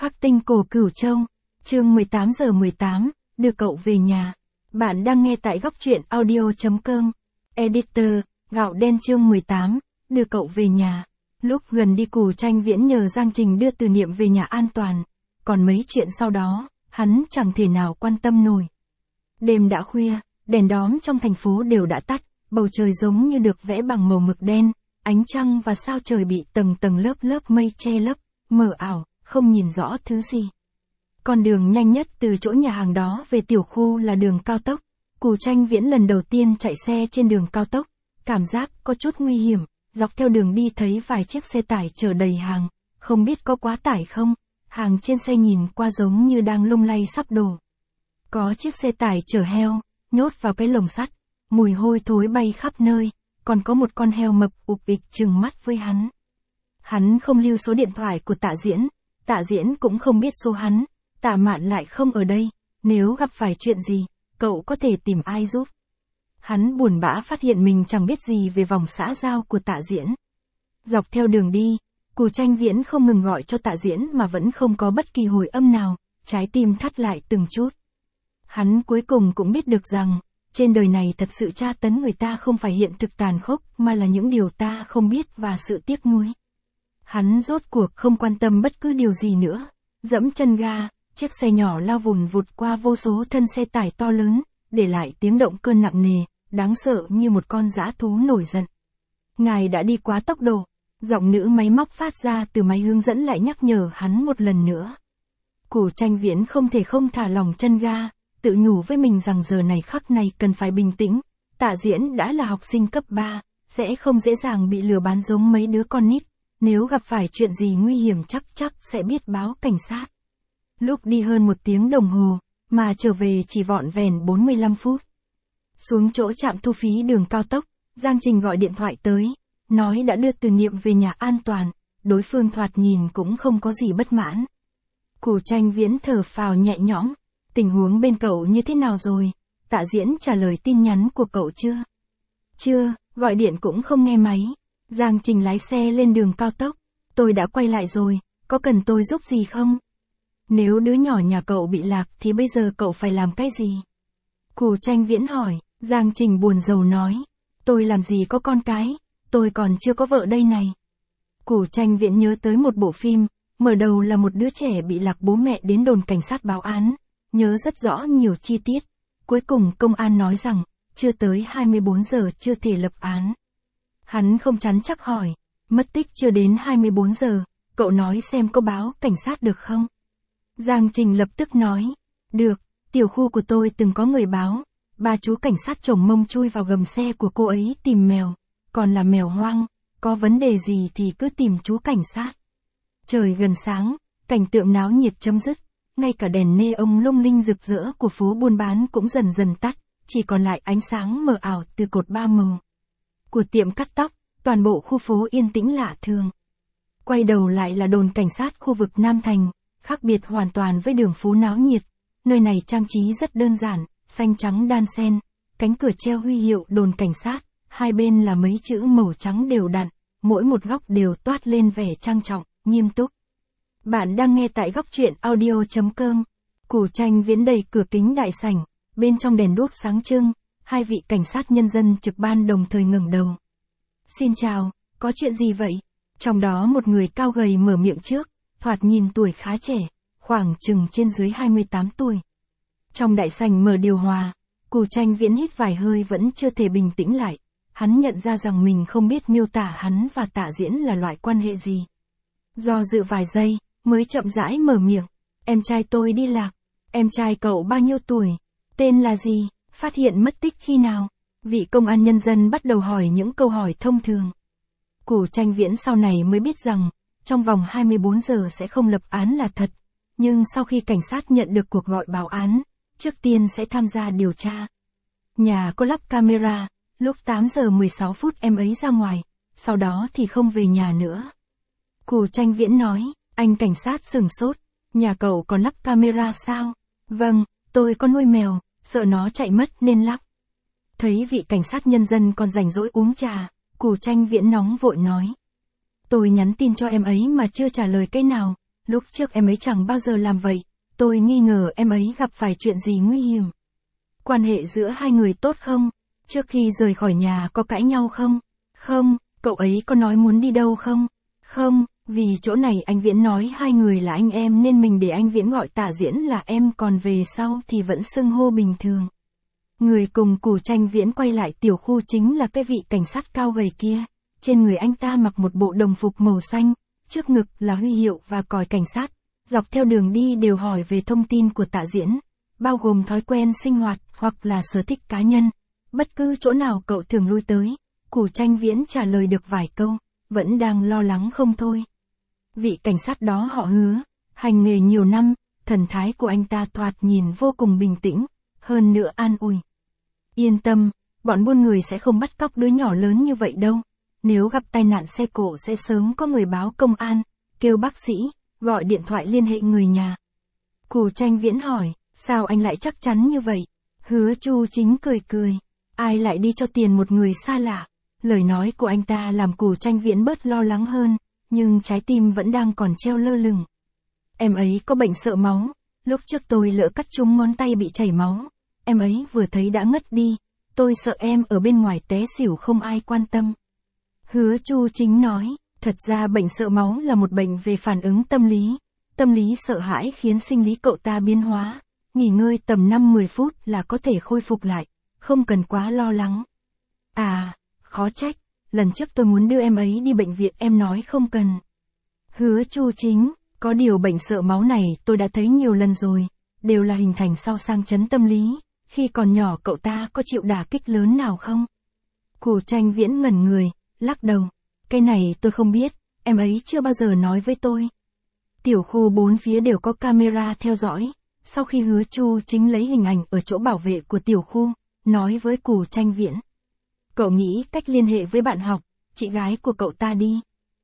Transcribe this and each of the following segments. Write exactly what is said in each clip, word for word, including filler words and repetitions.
Khắc tinh cổ Cửu Châu, chương mười tám giờ mười tám, đưa cậu về nhà. Bạn đang nghe tại góc truyện audio.com. Editor, Gạo Đen chương mười tám, đưa cậu về nhà. Lúc gần đi Cù Tranh Viễn nhờ Giang Trình đưa Từ Niệm về nhà an toàn. Còn mấy chuyện sau đó, hắn chẳng thể nào quan tâm nổi. Đêm đã khuya, đèn đóm trong thành phố đều đã tắt, bầu trời giống như được vẽ bằng màu mực đen, ánh trăng và sao trời bị tầng tầng lớp lớp mây che lấp, mờ ảo, không nhìn rõ thứ gì. Con đường nhanh nhất từ chỗ nhà hàng đó về tiểu khu là đường cao tốc. Cù Tranh Viễn lần đầu tiên chạy xe trên đường cao tốc, cảm giác có chút nguy hiểm, dọc theo đường đi thấy vài chiếc xe tải chở đầy hàng, không biết có quá tải không, hàng trên xe nhìn qua giống như đang lung lay sắp đổ. Có chiếc xe tải chở heo, nhốt vào cái lồng sắt, mùi hôi thối bay khắp nơi, còn có một con heo mập ục ịch trừng mắt với hắn. Hắn không lưu số điện thoại của Tạ Diễn, Tạ Diễn cũng không biết số hắn, Tạ Mạn lại không ở đây, nếu gặp phải chuyện gì, cậu có thể tìm ai giúp. Hắn buồn bã phát hiện mình chẳng biết gì về vòng xã giao của Tạ Diễn. Dọc theo đường đi, Cù Tranh Viễn không ngừng gọi cho Tạ Diễn mà vẫn không có bất kỳ hồi âm nào, trái tim thắt lại từng chút. Hắn cuối cùng cũng biết được rằng, trên đời này thật sự tra tấn người ta không phải hiện thực tàn khốc mà là những điều ta không biết và sự tiếc nuối. Hắn rốt cuộc không quan tâm bất cứ điều gì nữa, dẫm chân ga, chiếc xe nhỏ lao vùn vụt qua vô số thân xe tải to lớn, để lại tiếng động cơ nặng nề, đáng sợ như một con dã thú nổi giận. Ngài đã đi quá tốc độ, giọng nữ máy móc phát ra từ máy hướng dẫn lại nhắc nhở hắn một lần nữa. Cù Tranh Viễn không thể không thả lỏng chân ga, tự nhủ với mình rằng giờ này khắc này cần phải bình tĩnh. Tạ Diễn đã là học sinh cấp ba, sẽ không dễ dàng bị lừa bán giống mấy đứa con nít, nếu gặp phải chuyện gì nguy hiểm chắc chắc sẽ biết báo cảnh sát. Lúc đi hơn một tiếng đồng hồ, mà trở về chỉ vỏn vẹn bốn mươi lăm phút. Xuống chỗ trạm thu phí đường cao tốc, Giang Trình gọi điện thoại tới, nói đã đưa Từ Niệm về nhà an toàn, đối phương thoạt nhìn cũng không có gì bất mãn. Cù Tranh Viễn thở phào nhẹ nhõm, tình huống bên cậu như thế nào rồi? Tạ Diễn trả lời tin nhắn của cậu chưa? Chưa, gọi điện cũng không nghe máy. Giang Trình lái xe lên đường cao tốc, tôi đã quay lại rồi, có cần tôi giúp gì không? Nếu đứa nhỏ nhà cậu bị lạc thì bây giờ cậu phải làm cái gì? Cù Tranh Viễn hỏi, Giang Trình buồn rầu nói, tôi làm gì có con cái, tôi còn chưa có vợ đây này. Cù Tranh Viễn nhớ tới một bộ phim, mở đầu là một đứa trẻ bị lạc bố mẹ đến đồn cảnh sát báo án, nhớ rất rõ nhiều chi tiết. Cuối cùng công an nói rằng, chưa tới hai mươi bốn giờ chưa thể lập án. Hắn không chắn chắc hỏi, mất tích chưa đến hai mươi bốn giờ, cậu nói xem có báo cảnh sát được không? Giang Trình lập tức nói, được, tiểu khu của tôi từng có người báo, ba chú cảnh sát chồng mông chui vào gầm xe của cô ấy tìm mèo, còn là mèo hoang, có vấn đề gì thì cứ tìm chú cảnh sát. Trời gần sáng, cảnh tượng náo nhiệt chấm dứt, ngay cả đèn nê ông lung linh rực rỡ của phố buôn bán cũng dần dần tắt, chỉ còn lại ánh sáng mờ ảo từ cột ba màu của tiệm cắt tóc, toàn bộ khu phố yên tĩnh lạ thường. Quay đầu lại là đồn cảnh sát khu vực Nam Thành, khác biệt hoàn toàn với đường phố náo nhiệt, nơi này trang trí rất đơn giản, xanh trắng đan xen, cánh cửa treo huy hiệu đồn cảnh sát, hai bên là mấy chữ màu trắng đều đặn, mỗi một góc đều toát lên vẻ trang trọng, nghiêm túc. Bạn đang nghe tại góc truyện audio.com. Cù Tranh Viễn đẩy cửa kính đại sảnh, bên trong đèn đuốc sáng trưng, hai vị cảnh sát nhân dân trực ban đồng thời ngẩng đầu. Xin chào, có chuyện gì vậy? Trong đó một người cao gầy mở miệng trước, thoạt nhìn tuổi khá trẻ, khoảng chừng trên dưới hai mươi tám tuổi. Trong đại sảnh mở điều hòa, Cù Tranh Viễn hít vài hơi vẫn chưa thể bình tĩnh lại, hắn nhận ra rằng mình không biết miêu tả hắn và Tạ Diễn là loại quan hệ gì. Do dự vài giây, mới chậm rãi mở miệng, em trai tôi đi lạc, em trai cậu bao nhiêu tuổi, tên là gì, phát hiện mất tích khi nào? Vị công an nhân dân bắt đầu hỏi những câu hỏi thông thường. Cù Tranh Viễn sau này mới biết rằng, trong vòng hai mươi bốn giờ sẽ không lập án là thật, nhưng sau khi cảnh sát nhận được cuộc gọi báo án, trước tiên sẽ tham gia điều tra. Nhà có lắp camera, lúc tám giờ mười sáu phút em ấy ra ngoài, sau đó thì không về nhà nữa. Cù Tranh Viễn nói, anh cảnh sát sửng sốt, nhà cậu còn lắp camera sao? Vâng, tôi có nuôi mèo, sợ nó chạy mất nên lắp. Thấy vị cảnh sát nhân dân còn rảnh rỗi uống trà, Cù Tranh Viễn nóng vội nói. Tôi nhắn tin cho em ấy mà chưa trả lời cái nào, lúc trước em ấy chẳng bao giờ làm vậy, tôi nghi ngờ em ấy gặp phải chuyện gì nguy hiểm. Quan hệ giữa hai người tốt không? Trước khi rời khỏi nhà có cãi nhau không? Không. Cậu ấy có nói muốn đi đâu không? Không, vì chỗ này anh Viễn nói hai người là anh em nên mình để anh Viễn gọi Tạ Diễn là em, còn về sau thì vẫn xưng hô bình thường. Người cùng Cù Tranh Viễn quay lại tiểu khu chính là cái vị cảnh sát cao gầy kia. Trên người anh ta mặc một bộ đồng phục màu xanh, trước ngực là huy hiệu và còi cảnh sát. Dọc theo đường đi đều hỏi về thông tin của Tạ Diễn, bao gồm thói quen sinh hoạt hoặc là sở thích cá nhân. Bất cứ chỗ nào cậu thường lui tới, Cù Tranh Viễn trả lời được vài câu, vẫn đang lo lắng không thôi. Vị cảnh sát đó họ Hứa, hành nghề nhiều năm, thần thái của anh ta thoạt nhìn vô cùng bình tĩnh, hơn nữa an ủi. Yên tâm, bọn buôn người sẽ không bắt cóc đứa nhỏ lớn như vậy đâu. Nếu gặp tai nạn xe cộ sẽ sớm có người báo công an, kêu bác sĩ, gọi điện thoại liên hệ người nhà. Cù Tranh Viễn hỏi, sao anh lại chắc chắn như vậy? Hứa Chu Chính cười cười, ai lại đi cho tiền một người xa lạ? Lời nói của anh ta làm Cù Tranh Viễn bớt lo lắng hơn, nhưng trái tim vẫn đang còn treo lơ lửng. Em ấy có bệnh sợ máu, lúc trước tôi lỡ cắt trúng ngón tay bị chảy máu, em ấy vừa thấy đã ngất đi, tôi sợ em ở bên ngoài té xỉu không ai quan tâm. Hứa Chu Chính nói, thật ra bệnh sợ máu là một bệnh về phản ứng tâm lý, tâm lý sợ hãi khiến sinh lý cậu ta biến hóa, nghỉ ngơi tầm năm mười phút là có thể khôi phục lại, không cần quá lo lắng. À, khó trách, lần trước tôi muốn đưa em ấy đi bệnh viện em nói không cần. Hứa Chu Chính, có điều bệnh sợ máu này tôi đã thấy nhiều lần rồi, đều là hình thành sau sang chấn tâm lý, khi còn nhỏ cậu ta có chịu đả kích lớn nào không? Cù Tranh Viễn ngẩn người, lắc đầu, cái này tôi không biết, em ấy chưa bao giờ nói với tôi. Tiểu khu bốn phía đều có camera theo dõi, sau khi Hứa Chu Chính lấy hình ảnh ở chỗ bảo vệ của tiểu khu, nói với Cù Tranh Viễn. Cậu nghĩ cách liên hệ với bạn học, chị gái của cậu ta đi.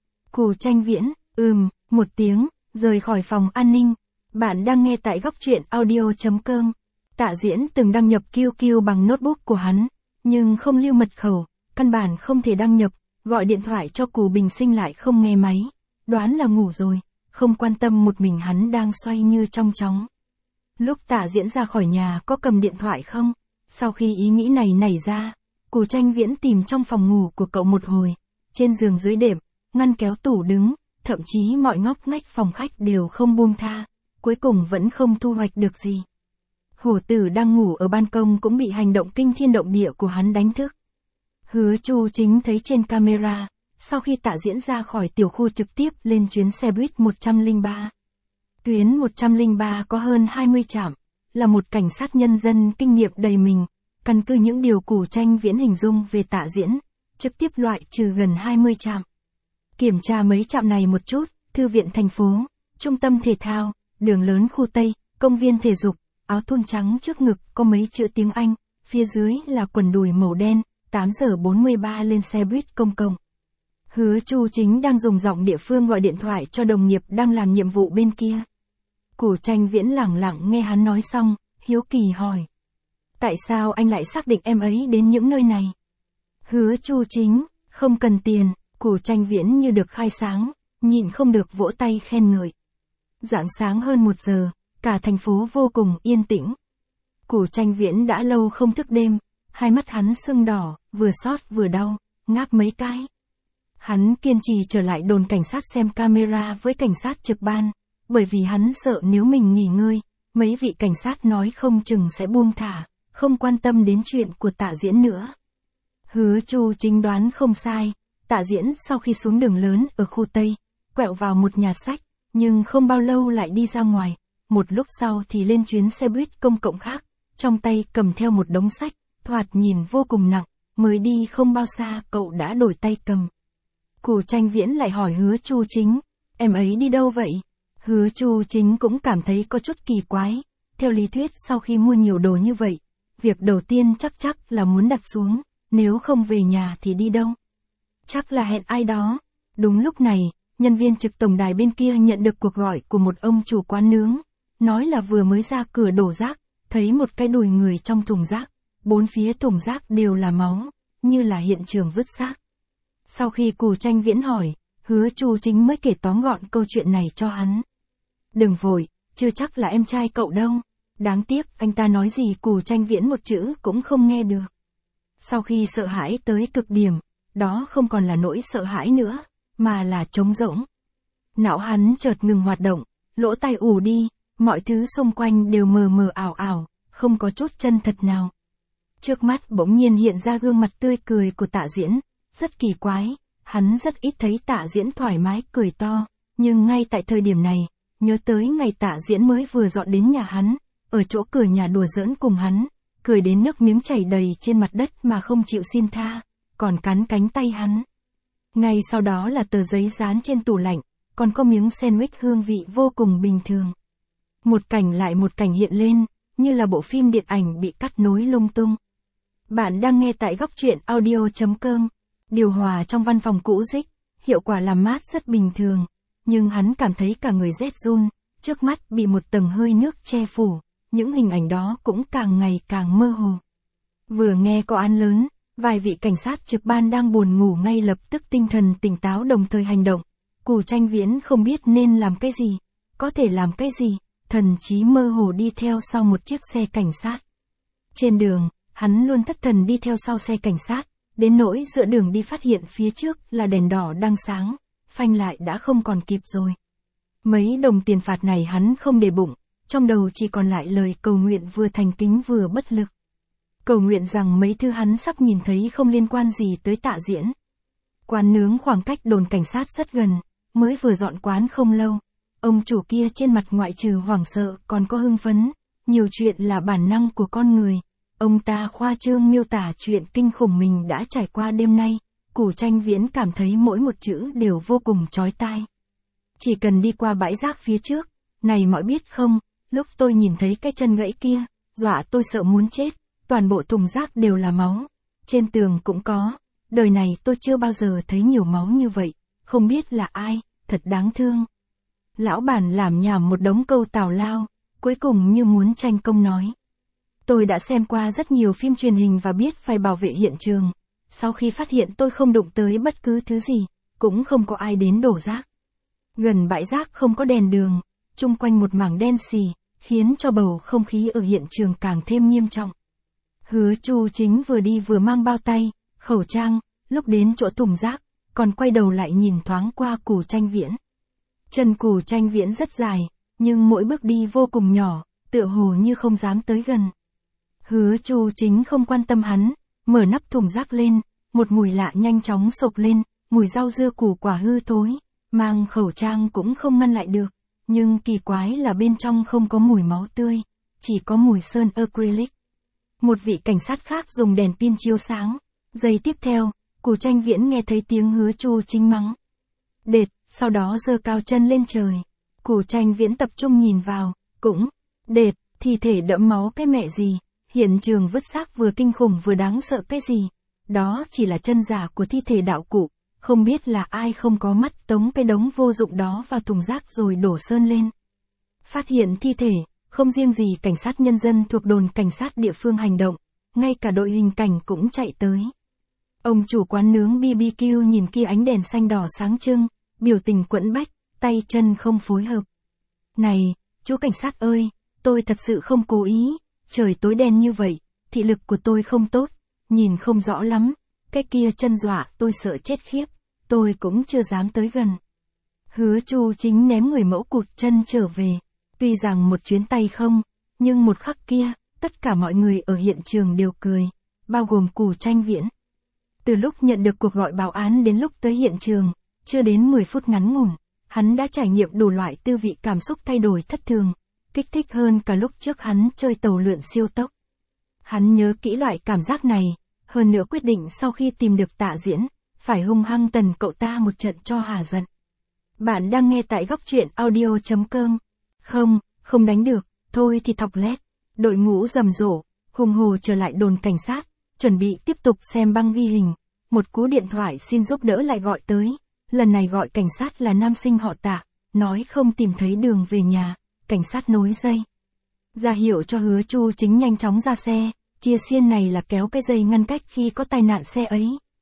Cù Tranh Viễn, ừm, một tiếng, rời khỏi phòng an ninh. Bạn đang nghe tại góc truyện audio chấm com. Tạ Diễn từng đăng nhập Q Q bằng notebook của hắn, nhưng không lưu mật khẩu, căn bản không thể đăng nhập, gọi điện thoại cho Cù Bình Sinh lại không nghe máy, đoán là ngủ rồi, không quan tâm một mình hắn đang xoay như trong chóng. Lúc Tạ Diễn ra khỏi nhà có cầm điện thoại không? Sau khi ý nghĩ này nảy ra, Cù Tranh Viễn tìm trong phòng ngủ của cậu một hồi, trên giường dưới đệm, ngăn kéo tủ đứng, thậm chí mọi ngóc ngách phòng khách đều không buông tha, cuối cùng vẫn không thu hoạch được gì. Hổ Tử đang ngủ ở ban công cũng bị hành động kinh thiên động địa của hắn đánh thức. Hứa Chu Chính thấy trên camera, sau khi Tạ Diễn ra khỏi tiểu khu trực tiếp lên chuyến xe buýt một trăm lẻ ba. Tuyến một trăm lẻ ba có hơn hai mươi trạm, là một cảnh sát nhân dân kinh nghiệm đầy mình, căn cứ những điều Cù Tranh Viễn hình dung về Tạ Diễn, trực tiếp loại trừ gần hai mươi trạm. Kiểm tra mấy trạm này một chút, thư viện thành phố, trung tâm thể thao, đường lớn khu Tây, công viên thể dục, áo thun trắng trước ngực có mấy chữ tiếng Anh, phía dưới là quần đùi màu đen, tám giờ bốn mươi ba lên xe buýt công cộng. Hứa Chu Chính đang dùng giọng địa phương gọi điện thoại cho đồng nghiệp đang làm nhiệm vụ bên kia. Cù Tranh Viễn lẳng lặng nghe hắn nói xong, hiếu kỳ hỏi. Tại sao anh lại xác định em ấy đến những nơi này? Hứa Chu Chính, không cần tiền. Cù Tranh Viễn như được khai sáng, nhịn không được vỗ tay khen ngợi. Rạng sáng hơn một giờ, cả thành phố vô cùng yên tĩnh. Cù Tranh Viễn đã lâu không thức đêm, hai mắt hắn sưng đỏ, vừa xót vừa đau, ngáp mấy cái. Hắn kiên trì trở lại đồn cảnh sát xem camera với cảnh sát trực ban, bởi vì hắn sợ nếu mình nghỉ ngơi, mấy vị cảnh sát nói không chừng sẽ buông thả, không quan tâm đến chuyện của Tạ Diễn nữa. Hứa Chu Chính đoán không sai. Tạ Diễn sau khi xuống đường lớn ở khu Tây, quẹo vào một nhà sách, nhưng không bao lâu lại đi ra ngoài, một lúc sau thì lên chuyến xe buýt công cộng khác, trong tay cầm theo một đống sách, thoạt nhìn vô cùng nặng, mới đi không bao xa cậu đã đổi tay cầm. Cù Tranh Viễn lại hỏi Hứa Chu Chính, em ấy đi đâu vậy? Hứa Chu Chính cũng cảm thấy có chút kỳ quái, theo lý thuyết sau khi mua nhiều đồ như vậy, việc đầu tiên chắc chắc là muốn đặt xuống, nếu không về nhà thì đi đâu? Chắc là hẹn ai đó. Đúng lúc này, nhân viên trực tổng đài bên kia nhận được cuộc gọi của một ông chủ quán nướng, nói là vừa mới ra cửa đổ rác, thấy một cái đùi người trong thùng rác, bốn phía thùng rác đều là máu, như là hiện trường vứt xác. Sau khi Cù Tranh Viễn hỏi, Hứa Chu Chính mới kể tóm gọn câu chuyện này cho hắn. Đừng vội, chưa chắc là em trai cậu đâu. Đáng tiếc, anh ta nói gì Cù Tranh Viễn một chữ cũng không nghe được. Sau khi sợ hãi tới cực điểm, đó không còn là nỗi sợ hãi nữa, mà là trống rỗng. Não hắn chợt ngừng hoạt động, lỗ tai ù đi, mọi thứ xung quanh đều mờ mờ ảo ảo, không có chút chân thật nào. Trước mắt bỗng nhiên hiện ra gương mặt tươi cười của Tạ Diễn, rất kỳ quái, hắn rất ít thấy Tạ Diễn thoải mái cười to, nhưng ngay tại thời điểm này, nhớ tới ngày Tạ Diễn mới vừa dọn đến nhà hắn, ở chỗ cửa nhà đùa giỡn cùng hắn, cười đến nước miếng chảy đầy trên mặt đất mà không chịu xin tha, còn cắn cánh tay hắn. Ngay sau đó là tờ giấy dán trên tủ lạnh, còn có miếng sandwich hương vị vô cùng bình thường. Một cảnh lại một cảnh hiện lên, như là bộ phim điện ảnh bị cắt nối lung tung. Bạn đang nghe tại góc truyện audio chấm com. Điều hòa trong văn phòng cũ rích, hiệu quả làm mát rất bình thường, nhưng hắn cảm thấy cả người rét run, trước mắt bị một tầng hơi nước che phủ, những hình ảnh đó cũng càng ngày càng mơ hồ. Vừa nghe có án lớn, vài vị cảnh sát trực ban đang buồn ngủ ngay lập tức tinh thần tỉnh táo đồng thời hành động. Cù Tranh Viễn không biết nên làm cái gì, có thể làm cái gì, thần trí mơ hồ đi theo sau một chiếc xe cảnh sát. Trên đường, hắn luôn thất thần đi theo sau xe cảnh sát, đến nỗi giữa đường đi phát hiện phía trước là đèn đỏ đang sáng, phanh lại đã không còn kịp rồi. Mấy đồng tiền phạt này hắn không để bụng, trong đầu chỉ còn lại lời cầu nguyện vừa thành kính vừa bất lực. Cầu nguyện rằng mấy thứ hắn sắp nhìn thấy không liên quan gì tới Tạ Diễn. Quán nướng khoảng cách đồn cảnh sát rất gần, mới vừa dọn quán không lâu. Ông chủ kia trên mặt ngoại trừ hoảng sợ còn có hưng phấn, nhiều chuyện là bản năng của con người. Ông ta khoa trương miêu tả chuyện kinh khủng mình đã trải qua đêm nay, Cù Tranh Viễn cảm thấy mỗi một chữ đều vô cùng chói tai. Chỉ cần đi qua bãi rác phía trước, này mọi biết không, lúc tôi nhìn thấy cái chân gãy kia, dọa tôi sợ muốn chết, toàn bộ thùng rác đều là máu, trên tường cũng có, đời này tôi chưa bao giờ thấy nhiều máu như vậy, không biết là ai, thật đáng thương. Lão bản làm nhảm một đống câu tào lao, cuối cùng như muốn tranh công nói. Tôi đã xem qua rất nhiều phim truyền hình và biết phải bảo vệ hiện trường. Sau khi phát hiện tôi không đụng tới bất cứ thứ gì, cũng không có ai đến đổ rác. Gần bãi rác không có đèn đường, chung quanh một mảng đen xì, khiến cho bầu không khí ở hiện trường càng thêm nghiêm trọng. Hứa Chu Chính vừa đi vừa mang bao tay, khẩu trang, lúc đến chỗ thùng rác, còn quay đầu lại nhìn thoáng qua Cù Tranh Viễn. Chân Cù Tranh Viễn rất dài, nhưng mỗi bước đi vô cùng nhỏ, tựa hồ như không dám tới gần. Hứa Chu Chính không quan tâm hắn, mở nắp thùng rác lên, một mùi lạ nhanh chóng sộc lên, mùi rau dưa củ quả hư thối, mang khẩu trang cũng không ngăn lại được, nhưng kỳ quái là bên trong không có mùi máu tươi, chỉ có mùi sơn acrylic. Một vị cảnh sát khác dùng đèn pin chiếu sáng, giây tiếp theo, Cù Tranh Viễn nghe thấy tiếng Hứa Chu Chính mắng. Đệt, sau đó giơ cao chân lên trời. Cù Tranh Viễn tập trung nhìn vào, cũng, đệt, thi thể đẫm máu cái mẹ gì, hiện trường vứt xác vừa kinh khủng vừa đáng sợ cái gì. Đó chỉ là chân giả của thi thể đạo cụ, không biết là ai không có mắt tống cái đống vô dụng đó vào thùng rác rồi đổ sơn lên. Phát hiện thi thể, không riêng gì cảnh sát nhân dân thuộc đồn cảnh sát địa phương hành động, ngay cả đội hình cảnh cũng chạy tới. Ông chủ quán nướng bê bê quy nhìn kia ánh đèn xanh đỏ sáng trưng, biểu tình quẫn bách, tay chân không phối hợp. Này, chú cảnh sát ơi, tôi thật sự không cố ý, trời tối đen như vậy, thị lực của tôi không tốt, nhìn không rõ lắm, cái kia chân dọa tôi sợ chết khiếp, tôi cũng chưa dám tới gần. Hứa Chu Chính ném người mẫu cụt chân trở về, tuy rằng một chuyến tay không, nhưng một khắc kia, tất cả mọi người ở hiện trường đều cười, bao gồm Cù Tranh Viễn. Từ lúc nhận được cuộc gọi báo án đến lúc tới hiện trường, chưa đến mười phút ngắn ngủn, hắn đã trải nghiệm đủ loại tư vị cảm xúc thay đổi thất thường, kích thích hơn cả lúc trước hắn chơi tàu lượn siêu tốc. Hắn nhớ kỹ loại cảm giác này, hơn nữa quyết định sau khi tìm được Tạ Diễn, phải hung hăng tần cậu ta một trận cho hả giận. Bạn đang nghe tại góc truyện audio chấm com. Không, không đánh được, thôi thì thọc lét. Đội ngũ rầm rộ, hùng hồ trở lại đồn cảnh sát, chuẩn bị tiếp tục xem băng ghi hình. Một cú điện thoại xin giúp đỡ lại gọi tới, lần này gọi cảnh sát là nam sinh họ Tạ, nói không tìm thấy đường về nhà, cảnh sát nối dây. Ra hiệu cho Hứa Chu Chính nhanh chóng ra xe, chia xiên này là kéo cái dây ngăn cách khi có tai nạn xe ấy,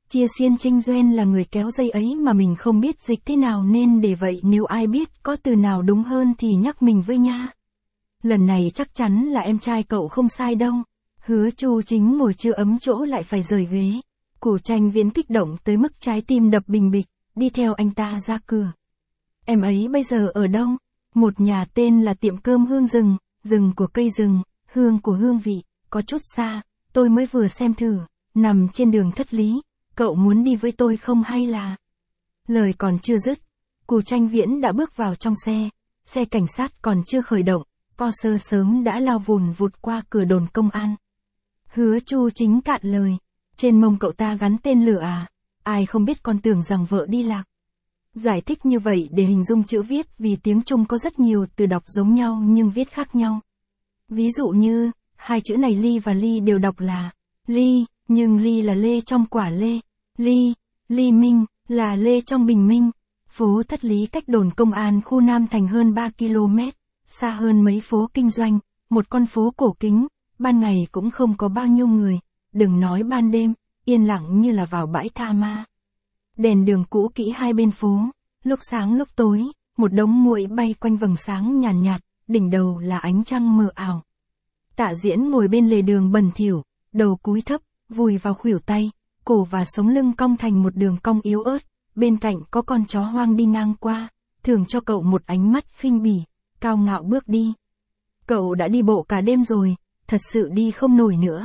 Chia xiên Trinh Doen là người kéo dây ấy mà mình không biết dịch thế nào nên để vậy nếu ai biết có từ nào đúng hơn thì nhắc mình với nha. Lần này chắc chắn là em trai cậu không sai đâu. Hứa Chu Chính ngồi chưa ấm chỗ lại phải rời ghế. Củ Tranh Viễn kích động tới mức trái tim đập bình bịch, đi theo anh ta ra cửa. Em ấy bây giờ ở đâu? Một nhà tên là tiệm cơm Hương Rừng, rừng của cây rừng, hương của hương vị, có chút xa, tôi mới vừa xem thử, nằm trên đường Thất Lý, cậu muốn đi với tôi không hay là... Lời còn chưa dứt, Củ Tranh Viễn đã bước vào trong xe, xe cảnh sát còn chưa khởi động, Porsche sớm đã lao vùn vụt qua cửa đồn công an. Hứa Chu Chính cạn lời, trên mông cậu ta gắn tên lửa à, ai không biết con tưởng rằng vợ đi lạc. Giải thích như vậy để hình dung chữ viết vì tiếng Trung có rất nhiều từ đọc giống nhau nhưng viết khác nhau. Ví dụ như, hai chữ này ly và ly đều đọc là ly, nhưng ly là lê trong quả lê, ly, ly minh, là lê trong bình minh. Phố Thất Lý cách đồn công an khu Nam Thành hơn ba ki lô mét, xa hơn mấy phố kinh doanh, một con phố cổ kính, ban ngày cũng không có bao nhiêu người, đừng nói ban đêm, yên lặng như là vào bãi tha ma. Đèn đường cũ kỹ hai bên phố, lúc sáng lúc tối, một đống muỗi bay quanh vầng sáng nhàn nhạt, nhạt, đỉnh đầu là ánh trăng mờ ảo. Tạ Diễn ngồi bên lề đường bẩn thỉu, đầu cúi thấp, vùi vào khuỷu tay, cổ và sống lưng cong thành một đường cong yếu ớt, bên cạnh có con chó hoang đi ngang qua, thường cho cậu một ánh mắt khinh bỉ, cao ngạo bước đi. Cậu đã đi bộ cả đêm rồi, thật sự đi không nổi nữa.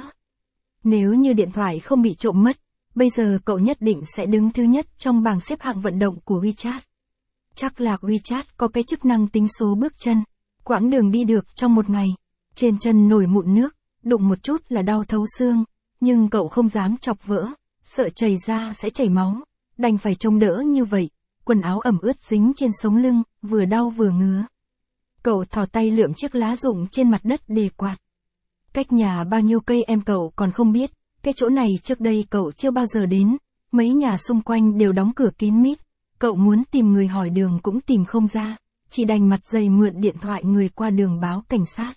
Nếu như điện thoại không bị trộm mất, bây giờ cậu nhất định sẽ đứng thứ nhất trong bảng xếp hạng vận động của WeChat. Chắc là WeChat có cái chức năng tính số bước chân, quãng đường đi được trong một ngày. Trên chân nổi mụn nước, đụng một chút là đau thấu xương, nhưng cậu không dám chọc vỡ, sợ chảy ra sẽ chảy máu, đành phải trông đỡ như vậy, quần áo ẩm ướt dính trên sống lưng, vừa đau vừa ngứa. Cậu thò tay lượm chiếc lá rụng trên mặt đất để quạt. Cách nhà bao nhiêu cây em cậu còn không biết, cái chỗ này trước đây cậu chưa bao giờ đến, mấy nhà xung quanh đều đóng cửa kín mít, cậu muốn tìm người hỏi đường cũng tìm không ra, chỉ đành mặt dày mượn điện thoại người qua đường báo cảnh sát.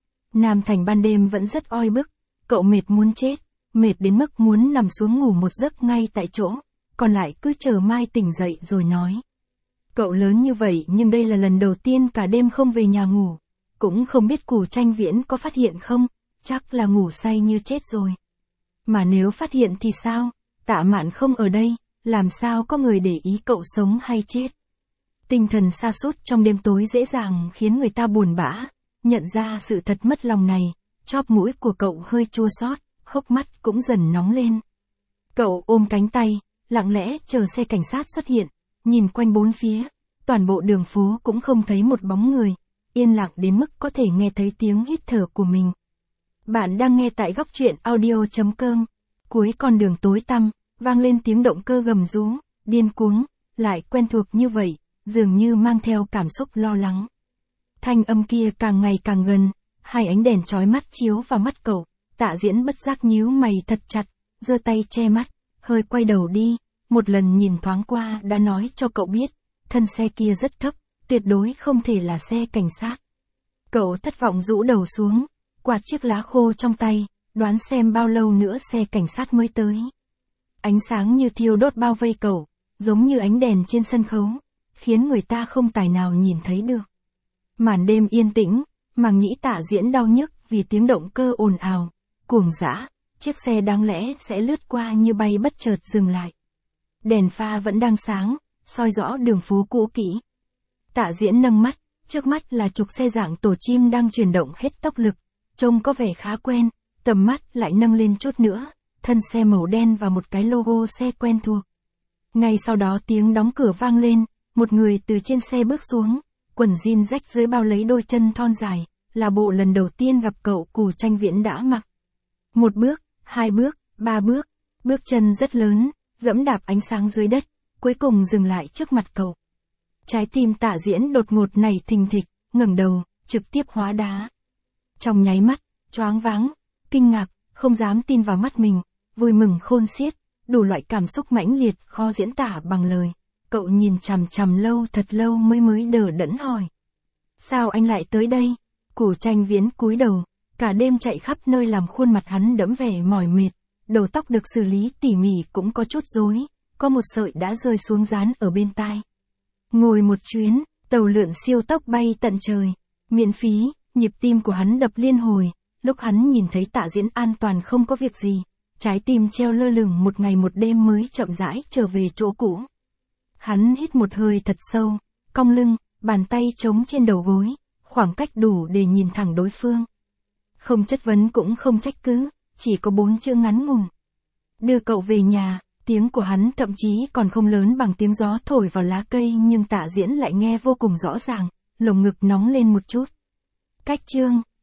Nam Thành ban đêm vẫn rất oi bức, cậu mệt muốn chết, mệt đến mức muốn nằm xuống ngủ một giấc ngay tại chỗ, còn lại cứ chờ mai tỉnh dậy rồi nói. Cậu lớn như vậy nhưng đây là lần đầu tiên cả đêm không về nhà ngủ, cũng không biết Củ Tranh Viễn có phát hiện không, chắc là ngủ say như chết rồi. Mà nếu phát hiện thì sao, Tạ Mạn không ở đây, làm sao có người để ý cậu sống hay chết. Tinh thần sa sút trong đêm tối dễ dàng khiến người ta buồn bã, nhận ra sự thật mất lòng này, chóp mũi của cậu hơi chua xót, hốc mắt cũng dần nóng lên. Cậu ôm cánh tay, lặng lẽ chờ xe cảnh sát xuất hiện, nhìn quanh bốn phía, toàn bộ đường phố cũng không thấy một bóng người, yên lặng đến mức có thể nghe thấy tiếng hít thở của mình. Bạn đang nghe tại góc truyện audio chấm com. Cuối con đường tối tăm, vang lên tiếng động cơ gầm rú, điên cuống, lại quen thuộc như vậy, dường như mang theo cảm xúc lo lắng. Thanh âm kia càng ngày càng gần, hai ánh đèn chói mắt chiếu vào mắt cậu, Tạ Diễn bất giác nhíu mày thật chặt, giơ tay che mắt, hơi quay đầu đi, một lần nhìn thoáng qua đã nói cho cậu biết, thân xe kia rất thấp, tuyệt đối không thể là xe cảnh sát. Cậu thất vọng rũ đầu xuống, quạt chiếc lá khô trong tay, đoán xem bao lâu nữa xe cảnh sát mới tới. Ánh sáng như thiêu đốt bao vây cậu, giống như ánh đèn trên sân khấu, khiến người ta không tài nào nhìn thấy được. Màn đêm yên tĩnh, màng nhĩ Tạ Diễn đau nhức vì tiếng động cơ ồn ào, cuồng dã, chiếc xe đáng lẽ sẽ lướt qua như bay bất chợt dừng lại. Đèn pha vẫn đang sáng, soi rõ đường phố cũ kỹ. Tạ Diễn nâng mắt, trước mắt là trục xe dạng tổ chim đang chuyển động hết tốc lực, trông có vẻ khá quen, tầm mắt lại nâng lên chút nữa, thân xe màu đen và một cái logo xe quen thuộc. Ngay sau đó tiếng đóng cửa vang lên, một người từ trên xe bước xuống, quần jean rách dưới bao lấy đôi chân thon dài, là bộ lần đầu tiên gặp cậu Củ Tranh Viễn đã mặc. Một bước, hai bước, ba bước, bước chân rất lớn, dẫm đạp ánh sáng dưới đất, cuối cùng dừng lại trước mặt cậu. Trái tim Tạ Diễn đột ngột nảy thình thịch, ngẩng đầu, trực tiếp hóa đá. Trong nháy mắt, choáng váng, kinh ngạc, không dám tin vào mắt mình, vui mừng khôn xiết, đủ loại cảm xúc mãnh liệt khó diễn tả bằng lời. Cậu nhìn chằm chằm lâu thật lâu mới mới đờ đẫn hỏi. Sao anh lại tới đây? Củ Tranh Viễn cúi đầu, cả đêm chạy khắp nơi làm khuôn mặt hắn đẫm vẻ mỏi mệt, đầu tóc được xử lý tỉ mỉ cũng có chút rối, có một sợi đã rơi xuống dán ở bên tai. Ngồi một chuyến, tàu lượn siêu tốc bay tận trời. Miễn phí, nhịp tim của hắn đập liên hồi, lúc hắn nhìn thấy Tạ Diễn an toàn không có việc gì, trái tim treo lơ lửng một ngày một đêm mới chậm rãi trở về chỗ cũ. Hắn hít một hơi thật sâu, cong lưng, bàn tay trống trên đầu gối, khoảng cách đủ để nhìn thẳng đối phương. Không chất vấn cũng không trách cứ, chỉ có bốn chữ ngắn ngủn. Đưa cậu về nhà, tiếng của hắn thậm chí còn không lớn bằng tiếng gió thổi vào lá cây nhưng Tạ Diễn lại nghe vô cùng rõ ràng, lồng ngực nóng lên một chút. Cách chương